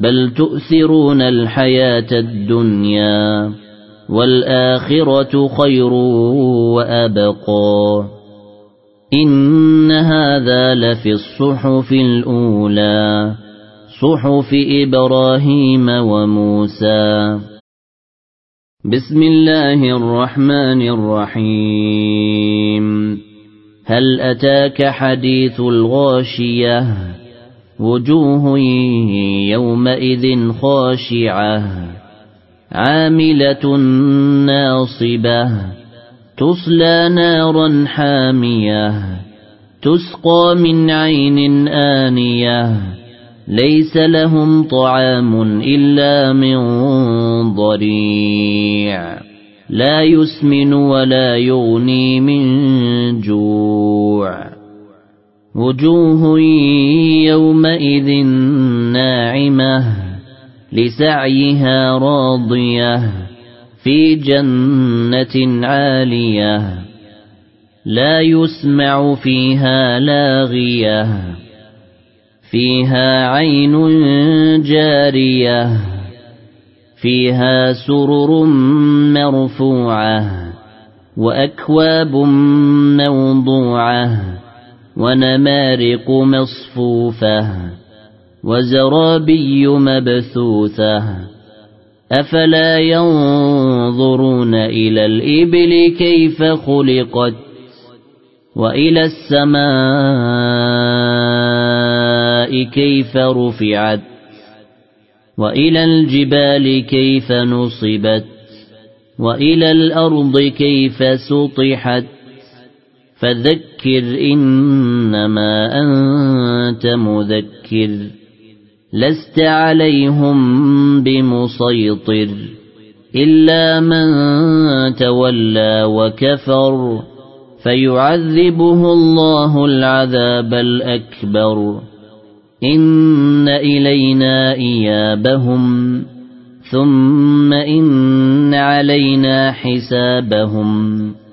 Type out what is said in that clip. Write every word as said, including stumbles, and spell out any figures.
بل تؤثرون الحياة الدنيا والآخرة خير وأبقى إن هذا لفي الصحف الأولى صحف إبراهيم وموسى. بسم الله الرحمن الرحيم. هل أتاك حديث الغاشية وجوه يومئذ خاشعة عاملة ناصبة تصلى نارا حامية تسقى من عين آنية ليس لهم طعام إلا من ضريع لا يسمن ولا يغني من جوع وجوه يومئذ ناعمة لسعيها راضية في جنة عالية لا يسمع فيها لاغية فيها عين جارية فيها سرر مرفوعة وأكواب موضوعة ونمارق مصفوفة وزرابي مبثوثة أفلا ينظرون إلى الإبل كيف خلقت وإلى السماء كيف رفعت وإلى الجبال كيف نصبت وإلى الأرض كيف سطحت فذكر إنما أنت مذكر لست عليهم بمسيطر إلا من تولى وكفر فيعذبه الله العذاب الأكبر إن إلينا إيابهم ثم إن علينا حسابهم